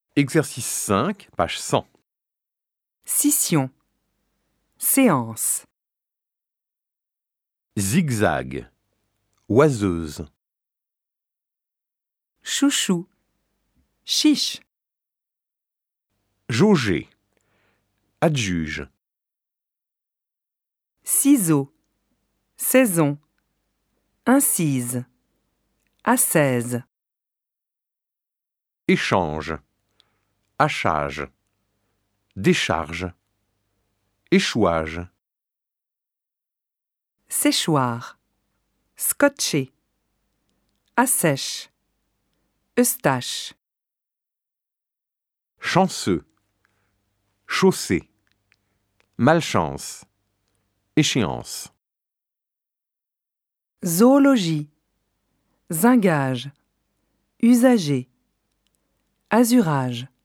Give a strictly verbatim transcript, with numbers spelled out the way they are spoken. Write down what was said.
Exercice cinq, page cent. Scission. Séance. Zigzag. Oiseuse. Chouchou. Chiche. Jauger. Adjuge. Ciseaux. Saison. Incise. Assaise. Échange. Hachage. Décharge. Échouage. Séchoir. Scotcher. Assèche. Eustache. Chanceux. Chaussée. Malchance. Échéance. Zoologie. Zingage. Usager. Azurage.